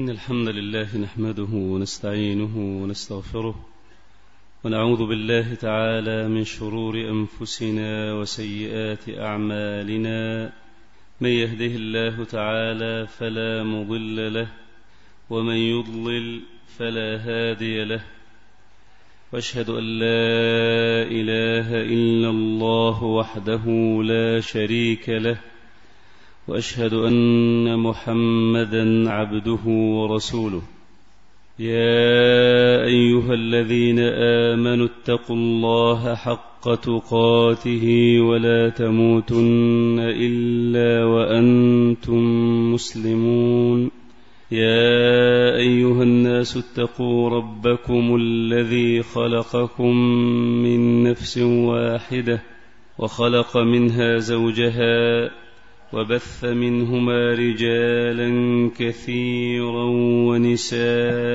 إن الحمد لله نحمده ونستعينه ونستغفره ونعوذ بالله تعالى من شرور أنفسنا وسيئات أعمالنا. من يهده الله تعالى فلا مضل له ومن يضلل فلا هادي له، وأشهد أن لا إله إلا الله وحده لا شريك له، وأشهد أن محمدا عبده ورسوله. يا أيها الذين آمنوا اتقوا الله حق تقاته ولا تموتن إلا وأنتم مسلمون. يا أيها الناس اتقوا ربكم الذي خلقكم من نفس واحدة وخلق منها زوجها وبث منهما رجالا كثيرا ونساء،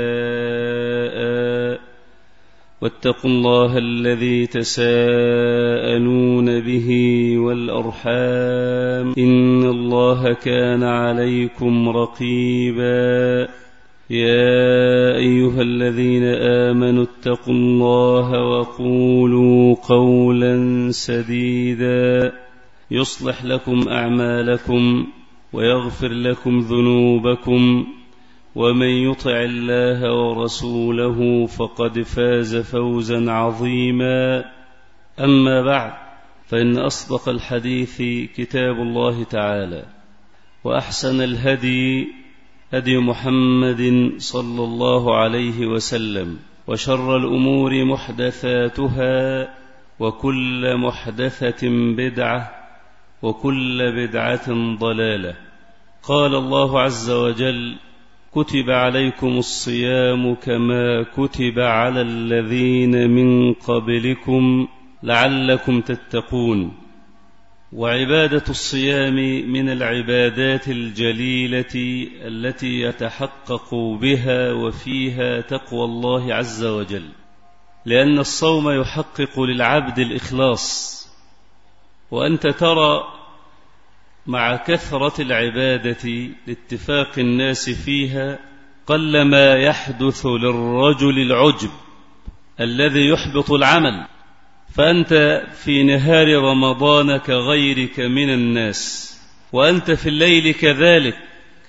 واتقوا الله الذي تساءلون به والأرحام إن الله كان عليكم رقيبا. يا أيها الذين آمنوا اتقوا الله وقولوا قولا سديدا يصلح لكم أعمالكم ويغفر لكم ذنوبكم، ومن يطع الله ورسوله فقد فاز فوزا عظيما. أما بعد، فإن أصدق الحديث كتاب الله تعالى، وأحسن الهدي هدي محمد صلى الله عليه وسلم، وشر الأمور محدثاتها، وكل محدثة بدعة، وكل بدعة ضلالة. قال الله عز وجل: كتب عليكم الصيام كما كتب على الذين من قبلكم لعلكم تتقون. وعبادة الصيام من العبادات الجليلة التي يتحقق بها وفيها تقوى الله عز وجل، لأن الصوم يحقق للعبد الإخلاص. وأنت ترى مع كثرة العبادة لاتفاق الناس فيها قلما يحدث للرجل العجب الذي يحبط العمل. فأنت في نهار رمضان كغيرك من الناس، وأنت في الليل كذلك،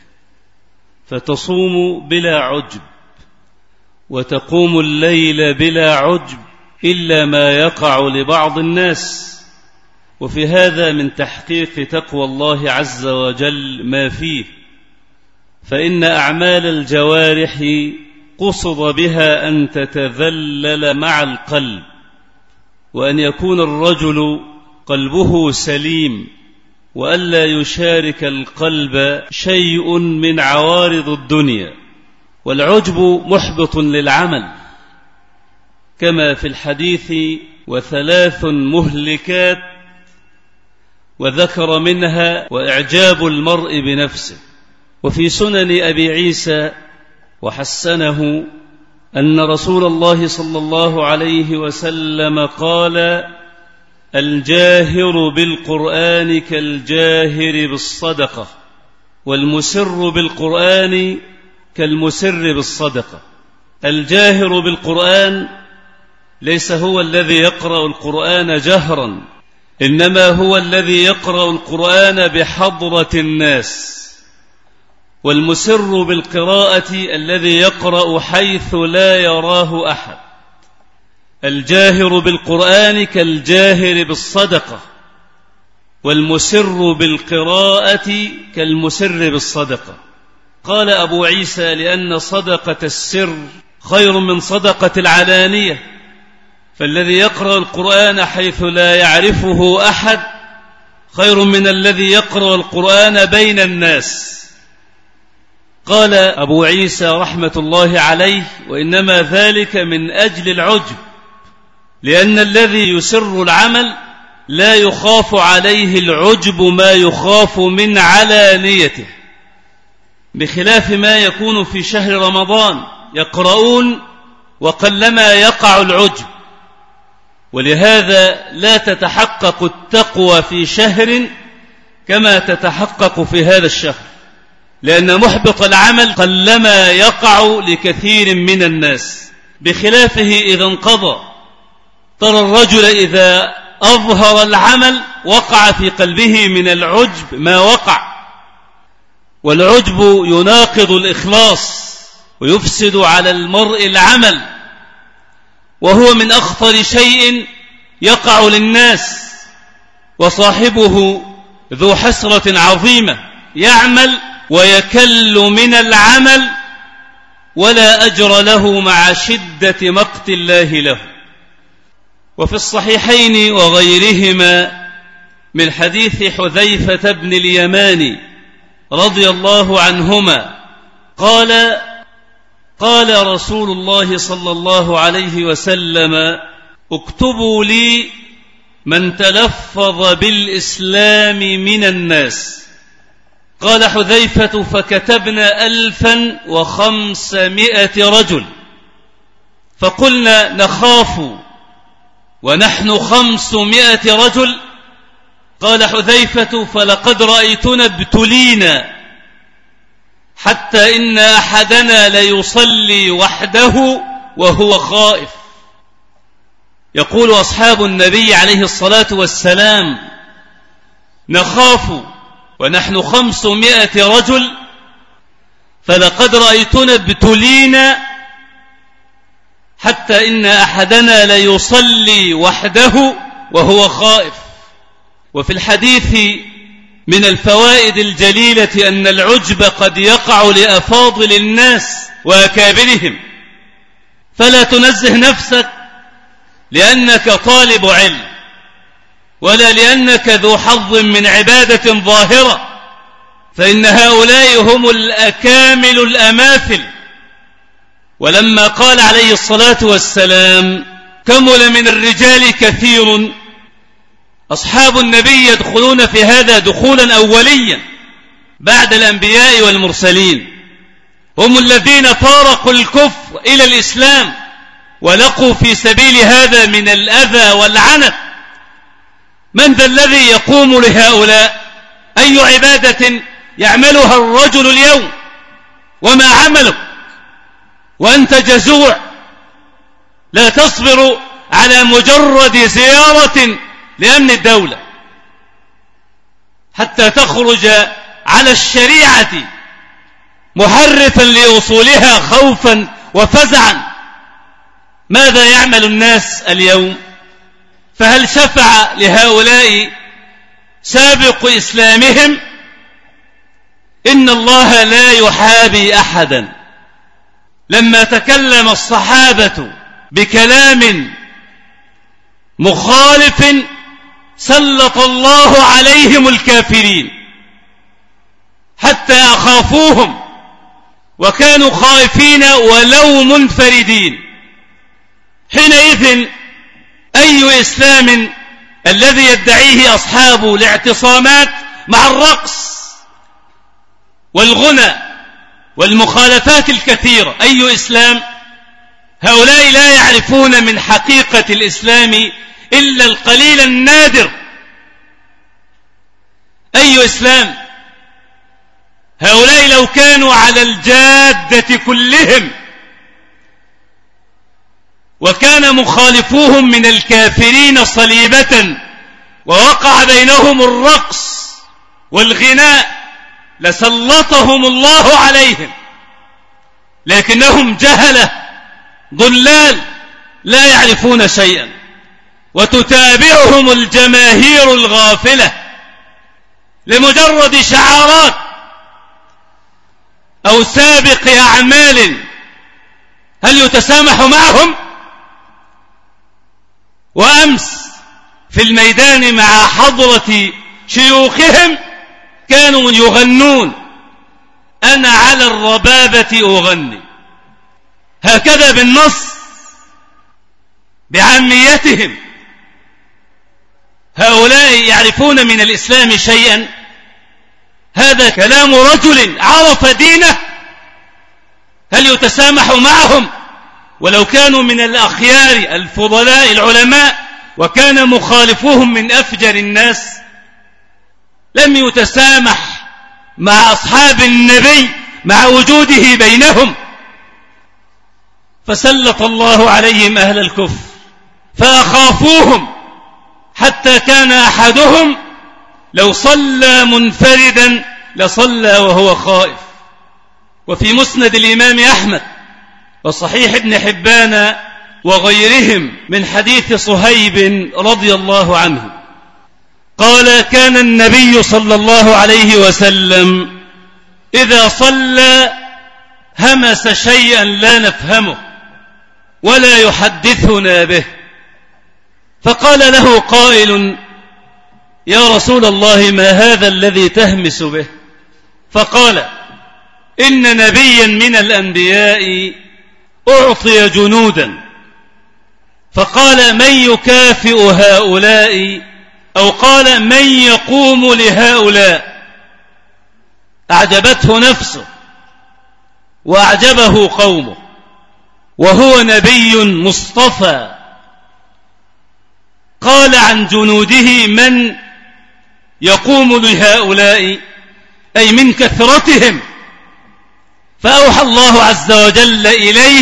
فتصوم بلا عجب وتقوم الليل بلا عجب إلا ما يقع لبعض الناس. وفي هذا من تحقيق تقوى الله عز وجل ما فيه، فإن أعمال الجوارح قصد بها أن تتذلل مع القلب، وأن يكون الرجل قلبه سليم، وألا يشارك القلب شيء من عوارض الدنيا. والعجب محبط للعمل، كما في الحديث: وثلاث مهلكات، وذكر منها وإعجاب المرء بنفسه. وفي سنن أبي عيسى وحسنه أن رسول الله صلى الله عليه وسلم قال: الجاهر بالقرآن كالجاهر بالصدقة، والمسر بالقرآن كالمسر بالصدقة. الجاهر بالقرآن ليس هو الذي يقرأ القرآن جهرا، إنما هو الذي يقرأ القرآن بحضرة الناس. والمسر بالقراءة الذي يقرأ حيث لا يراه أحد. الجاهر بالقرآن كالجاهر بالصدقة، والمسر بالقراءة كالمسر بالصدقة. قال أبو عيسى: لأن صدقة السر خير من صدقة العلانية، فالذي يقرأ القرآن حيث لا يعرفه أحد خير من الذي يقرأ القرآن بين الناس. قال أبو عيسى رحمة الله عليه: وإنما ذلك من أجل العجب، لأن الذي يسر العمل لا يخاف عليه العجب ما يخاف من علانيته، بخلاف ما يكون في شهر رمضان، يقرؤون وقلما يقع العجب. ولهذا لا تتحقق التقوى في شهر كما تتحقق في هذا الشهر. لأن محبط العمل قلما يقع لكثير من الناس، بخلافه إذا انقضى. ترى الرجل إذا أظهر العمل وقع في قلبه من العجب ما وقع، والعجب يناقض الإخلاص ويفسد على المرء العمل، وهو من أخطر شيء يقع للناس، وصاحبه ذو حسرة عظيمة، يعمل ويكل من العمل ولا أجر له مع شدة مقت الله له. وفي الصحيحين وغيرهما من حديث حذيفة بن اليمان رضي الله عنهما قال رسول الله صلى الله عليه وسلم: اكتبوا لي من تلفظ بالإسلام من الناس. قال حذيفة: فكتبنا 1500 رجل، فقلنا: نخاف ونحن 500 رجل. قال حذيفة: فلقد رأيتنا ابتلينا حتى إن أحدنا ليصلي وحده وهو خائف. يقول أصحاب النبي عليه الصلاة والسلام: نخاف ونحن 500 رجل، فلقد رأيتنا ابتلينا حتى إن أحدنا ليصلي وحده وهو خائف. وفي الحديث من الفوائد الجليلة أن العجب قد يقع لأفاضل الناس وأكابرهم، فلا تنزه نفسك لأنك طالب علم، ولا لأنك ذو حظ من عبادة ظاهرة، فإن هؤلاء هم الأكامل الأماثل. ولما قال عليه الصلاة والسلام: كمل من الرجال كثير، أصحاب النبي يدخلون في هذا دخولا أوليا بعد الأنبياء والمرسلين، هم الذين فارقوا الكفر إلى الإسلام ولقوا في سبيل هذا من الأذى والعنت. من ذا الذي يقوم لهؤلاء؟ أي عبادة يعملها الرجل اليوم وما عملك وأنت جزوع لا تصبر على مجرد زيارة لأمن الدولة حتى تخرج على الشريعة محرفا لأصولها خوفا وفزعا. ماذا يعمل الناس اليوم؟ فهل شفع لهؤلاء سابق إسلامهم؟ إن الله لا يحابي أحدا. لما تكلم الصحابة بكلام مخالف سلط الله عليهم الكافرين حتى أخافوهم، وكانوا خائفين ولو منفردين. حينئذ أي إسلام الذي يدعيه أصحاب الاعتصامات مع الرقص والغنى والمخالفات الكثيرة؟ أي إسلام؟ هؤلاء لا يعرفون من حقيقة الإسلام إلا القليل النادر. أي إسلام؟ هؤلاء لو كانوا على الجادة كلهم وكان مخالفوهم من الكافرين صليبة ووقع بينهم الرقص والغناء لسلطهم الله عليهم، لكنهم جهلة ضلال لا يعرفون شيئا، وتتابعهم الجماهير الغافلة لمجرد شعارات أو سابق أعمال. هل يتسامح معهم؟ وأمس في الميدان مع حضرة شيوخهم كانوا يغنون: أنا على الربابة أغني، هكذا بالنص بعاميتهم. هؤلاء يعرفون من الإسلام شيئا؟ هذا كلام رجل عرف دينه. هل يتسامح معهم ولو كانوا من الأخيار الفضلاء العلماء وكان مخالفوهم من أفجر الناس؟ لم يتسامح مع أصحاب النبي مع وجوده بينهم، فسلط الله عليهم أهل الكفر فأخافوهم، حتى كان أحدهم لو صلى منفردا لصلى وهو خائف. وفي مسند الإمام أحمد وصحيح ابن حبان وغيرهم من حديث صهيب رضي الله عنه قال: كان النبي صلى الله عليه وسلم إذا صلى همس شيئا لا نفهمه ولا يحدثنا به، فقال له قائل: يا رسول الله، ما هذا الذي تهمس به؟ فقال: إن نبيا من الأنبياء أعطي جنودا، فقال: من يكافئ هؤلاء؟ أو قال: من يقوم لهؤلاء؟ أعجبته نفسه وأعجبه قومه، وهو نبي مصطفى. قال عن جنوده: من يقوم لهؤلاء؟ أي من كثرتهم. فأوحى الله عز وجل إليه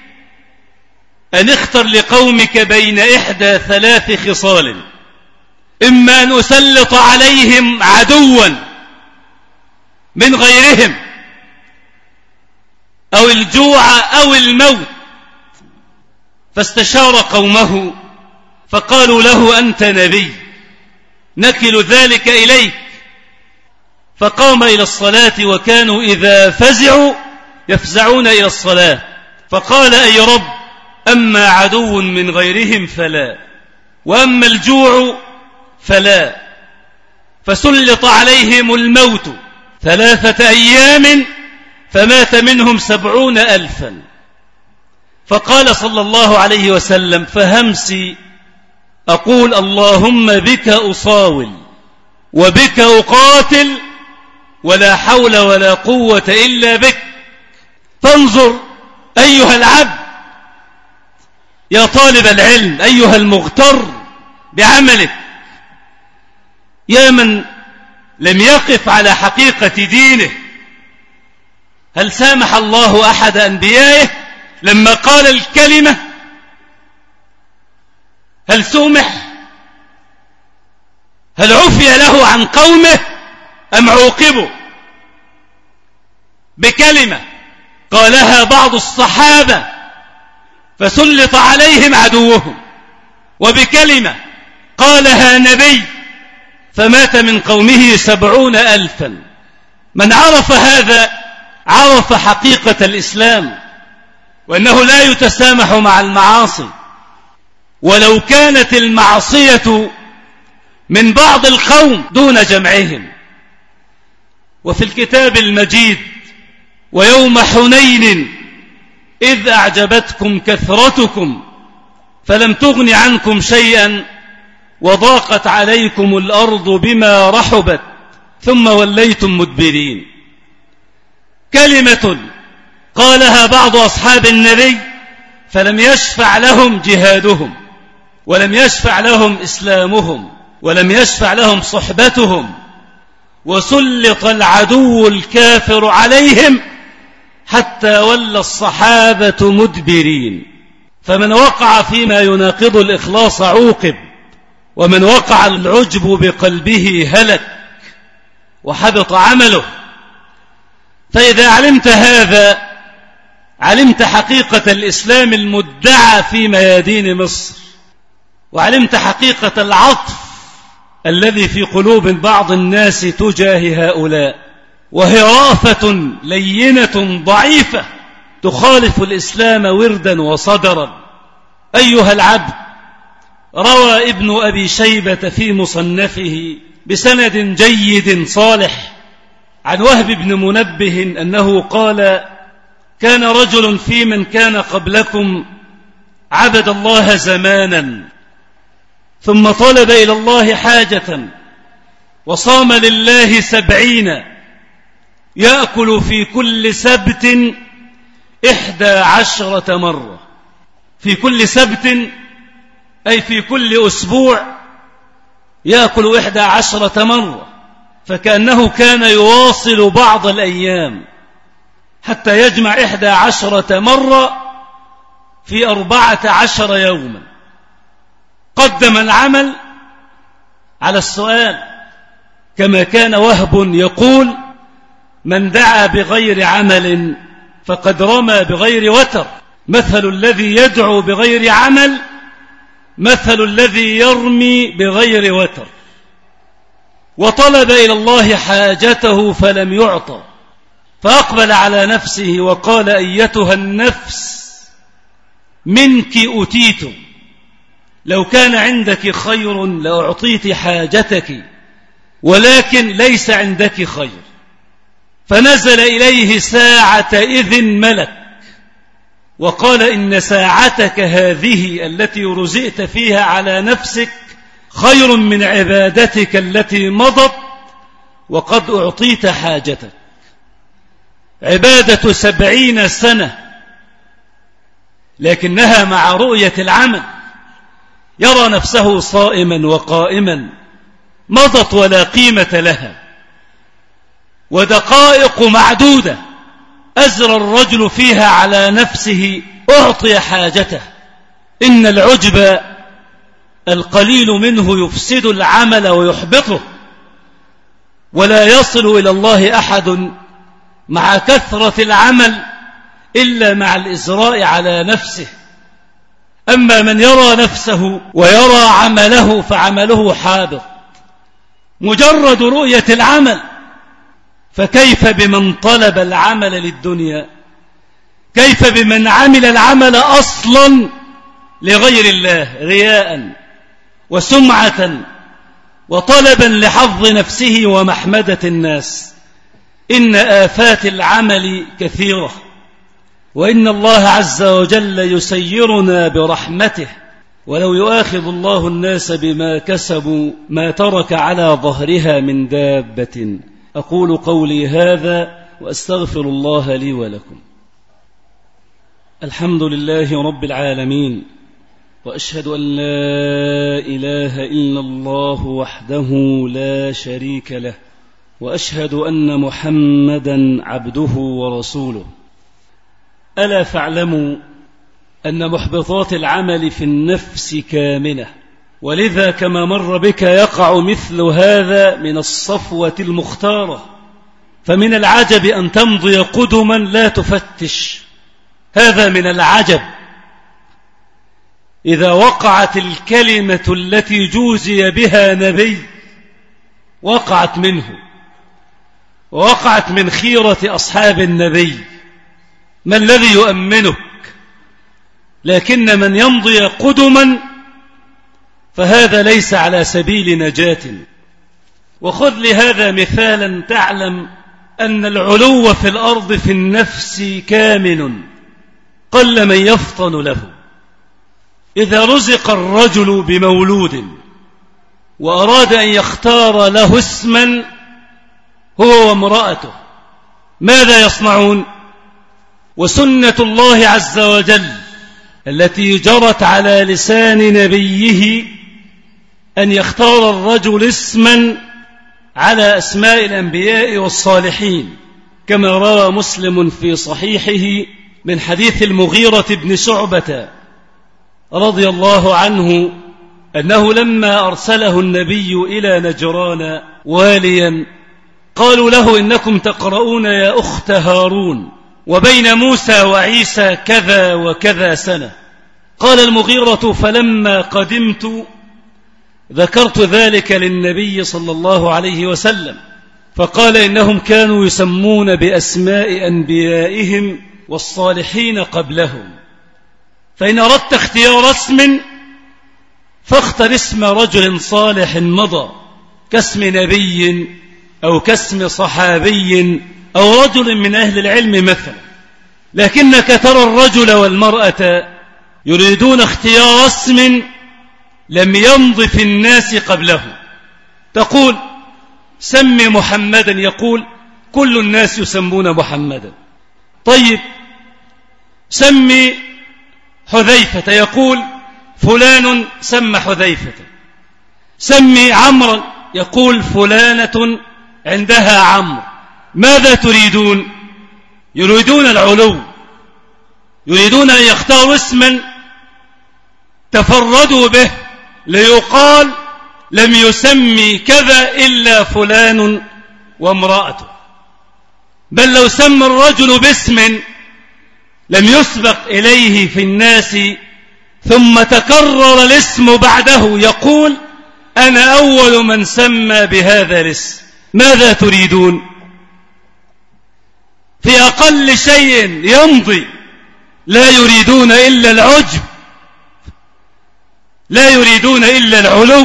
أن اختر لقومك بين إحدى 3 خصال: إما أن أسلط عليهم عدوا من غيرهم، أو الجوع أو الموت. فاستشار قومه فقالوا له: أنت نبي، نكل ذلك إليك. فقام إلى الصلاة، وكانوا إذا فزعوا يفزعون إلى الصلاة. فقال: أي رب، أما عدو من غيرهم فلا، وأما الجوع فلا. فسلط عليهم الموت 3 أيام فمات منهم 70,000. فقال صلى الله عليه وسلم: فهمسي أقول اللهم بك أصاول وبك أقاتل ولا حول ولا قوة إلا بك. فانظر أيها العبد، يا طالب العلم، أيها المغتر بعملك، يا من لم يقف على حقيقة دينه. هل سامح الله أحد أنبيائه لما قال الكلمة؟ هل سمح؟ هل عفي له عن قومه أم عوقبوا بكلمة قالها بعض الصحابة فسلط عليهم عدوهم، وبكلمة قالها نبي فمات من قومه 70,000؟ من عرف هذا عرف حقيقة الإسلام، وأنه لا يتسامح مع المعاصي، ولو كانت المعصية من بعض القوم دون جمعهم. وفي الكتاب المجيد: ويوم حنين إذ أعجبتكم كثرتكم فلم تغن عنكم شيئا وضاقت عليكم الأرض بما رحبت ثم وليتم مدبرين. كلمة قالها بعض أصحاب النبي فلم يشفع لهم جهادهم، ولم يشفع لهم إسلامهم، ولم يشفع لهم صحبتهم، وسلط العدو الكافر عليهم حتى ولى الصحابة مدبرين. فمن وقع فيما يناقض الإخلاص عوقب، ومن وقع العجب بقلبه هلك وحبط عمله. فإذا علمت هذا علمت حقيقة الإسلام المدعى في ميادين مصر، وعلمت حقيقة العطف الذي في قلوب بعض الناس تجاه هؤلاء، وهي رأفة لينة ضعيفة تخالف الإسلام وردا وصدرا. أيها العبد، روى ابن أبي شيبة في مصنفه بسند جيد صالح عن وهب بن منبه أنه قال: كان رجل في من كان قبلكم عبد الله زمانا، ثم طلب إلى الله حاجة وصام لله 70، يأكل في كل سبت 11 مرة. في كل سبت أي في كل أسبوع يأكل 11 مرة. فكأنه كان يواصل بعض الأيام حتى يجمع 11 مرة في 14 يوما. قدم العمل على السؤال، كما كان وهب يقول: من دعا بغير عمل فقد رمى بغير وتر. مثل الذي يدعو بغير عمل مثل الذي يرمي بغير وتر. وطلب إلى الله حاجته فلم يعطى، فأقبل على نفسه وقال: أيتها النفس منك أتيت، لو كان عندك خير لأعطيت حاجتك، ولكن ليس عندك خير. فنزل إليه ساعة إذن ملك وقال: إن ساعتك هذه التي رزقت فيها على نفسك خير من عبادتك التي مضت، وقد أعطيت حاجتك. عبادة 70 سنة، لكنها مع رؤية العمل يرى نفسه صائما وقائما، مضت ولا قيمة لها. ودقائق معدودة أزرى الرجل فيها على نفسه أعطي حاجته. إن العجب القليل منه يفسد العمل ويحبطه، ولا يصل إلى الله أحد مع كثرة العمل إلا مع الإزراء على نفسه. أما من يرى نفسه ويرى عمله فعمله حابط، مجرد رؤية العمل. فكيف بمن طلب العمل للدنيا؟ كيف بمن عمل العمل أصلا لغير الله، رياء وسمعة وطلبا لحظ نفسه ومحمدة الناس؟ إن آفات العمل كثيرة، وإن الله عز وجل يسيرنا برحمته، ولو يؤاخذ الله الناس بما كسبوا ما ترك على ظهرها من دابة. أقول قولي هذا وأستغفر الله لي ولكم. الحمد لله رب العالمين، وأشهد أن لا إله إلا الله وحده لا شريك له، وأشهد أن محمدا عبده ورسوله. ألا فاعلموا أن محبطات العمل في النفس كامنة، ولذا كما مر بك يقع مثل هذا من الصفوة المختارة. فمن العجب أن تمضي قدما لا تفتش، هذا من العجب. إذا وقعت الكلمة التي جوزي بها نبي وقعت منه، ووقعت من خيرة أصحاب النبي، ما الذي يؤمنك؟ لكن من يمضي قدما فهذا ليس على سبيل نجاة. وخذ لهذا مثالا تعلم أن العلو في الأرض في النفس كامن، قل من يفطن له. إذا رزق الرجل بمولود وأراد أن يختار له اسما هو وامرأته، ماذا يصنعون؟ وسنة الله عز وجل التي جرت على لسان نبيه أن يختار الرجل اسما على أسماء الأنبياء والصالحين، كما روى مسلم في صحيحه من حديث المغيرة بن شعبة رضي الله عنه أنه لما أرسله النبي إلى نجران واليا قالوا له: إنكم تقرؤون يا أخت هارون وبين موسى وعيسى كذا وكذا سنة. قال المغيرة: فلما قدمت ذكرت ذلك للنبي صلى الله عليه وسلم، فقال: إنهم كانوا يسمون بأسماء أنبيائهم والصالحين قبلهم، فإن أردت اختيار اسم فاختر اسم رجل صالح مضى، كاسم نبي أو كاسم صحابي أو رجل من أهل العلم مثلا. لكنك ترى الرجل والمرأة يريدون اختيار اسم لم يمض في الناس قبله. تقول: سمي محمدا، يقول: كل الناس يسمون محمدا. طيب سمي حذيفة، يقول: فلان سمى حذيفة. سمي عمرا، يقول: فلانة عندها عمرو. ماذا تريدون؟ يريدون العلو، يريدون أن يختاروا اسما تفردوا به ليقال لم يسمي كذا إلا فلان وامرأته. بل لو سمى الرجل باسم لم يسبق إليه في الناس ثم تكرر الاسم بعده يقول أنا أول من سمى بهذا الاسم. ماذا تريدون؟ في أقل شيء يمضي لا يريدون إلا العجب، لا يريدون إلا العلو،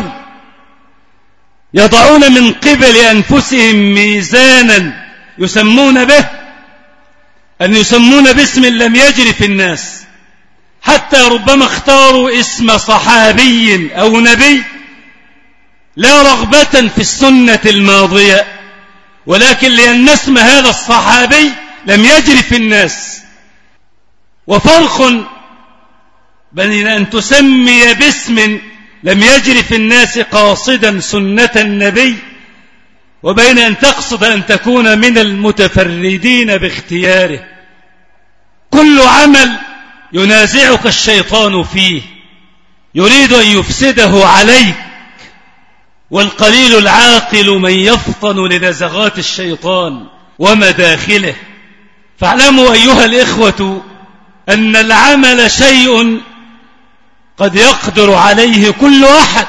يضعون من قبل أنفسهم ميزانا يسمون به، أن يسمون باسم لم يجري في الناس، حتى ربما اختاروا اسم صحابي أو نبي لا رغبة في السنة الماضية، ولكن لأن اسم هذا الصحابي لم يجري في الناس. وفرق بين أن تسمي باسم لم يجري في الناس قاصدا سنة النبي، وبين أن تقصد أن تكون من المتفردين باختياره. كل عمل ينازعك الشيطان فيه يريد أن يفسده عليك، والقليل العاقل من يفطن لنزغات الشيطان ومداخله. فاعلموا أيها الإخوة أن العمل شيء قد يقدر عليه كل أحد،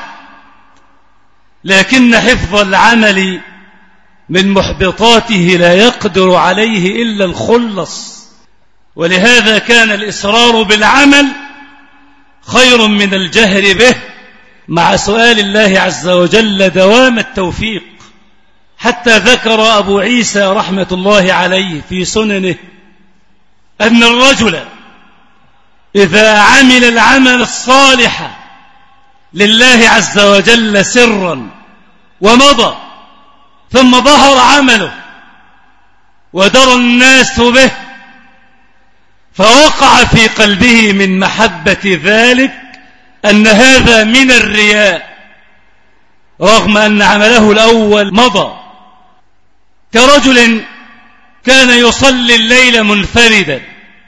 لكن حفظ العمل من محبطاته لا يقدر عليه إلا الخلص. ولهذا كان الإصرار بالعمل خير من الجهر به، مع سؤال الله عز وجل دوام التوفيق. حتى ذكر أبو عيسى رحمة الله عليه في سننه أن الرجل إذا عمل العمل الصالح لله عز وجل سرا ومضى، ثم ظهر عمله ودرى الناس به، فوقع في قلبه من محبة ذلك أن هذا من الرياء، رغم أن عمله الأول مضى. كرجل كان يصلي الليل منفردا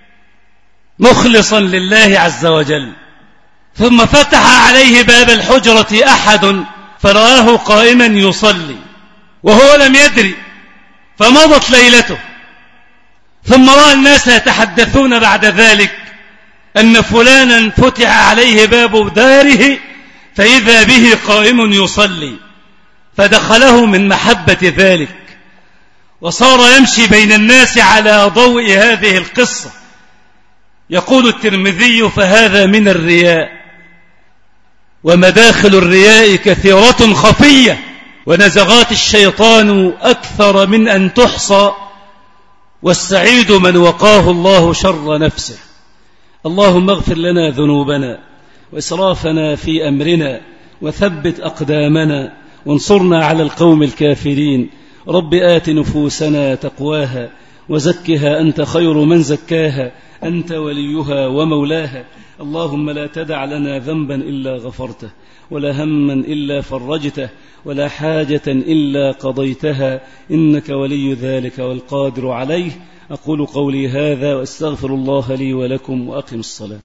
مخلصا لله عز وجل، ثم فتح عليه باب الحجرة أحد فرآه قائما يصلي وهو لم يدري، فمضت ليلته، ثم رأى الناس يتحدثون بعد ذلك أن فلانا فتح عليه باب داره فإذا به قائم يصلي، فدخله من محبة ذلك، وصار يمشي بين الناس على ضوء هذه القصة. يقول الترمذي فهذا من الرياء، ومداخل الرياء كثيرة خفية، ونزغات الشيطان أكثر من أن تحصى، والسعيد من وقاه الله شر نفسه. اللهم اغفر لنا ذنوبنا وإسرافنا في أمرنا، وثبت أقدامنا، وانصرنا على القوم الكافرين. رب آت نفوسنا تقواها وزكها أنت خير من زكاها، أنت وليها ومولاها. اللهم لا تدع لنا ذنبا إلا غفرته، ولا هما إلا فرجته، ولا حاجة إلا قضيتها، إنك ولي ذلك والقادر عليه. أقول قولي هذا وأستغفر الله لي ولكم، وأقم الصلاة.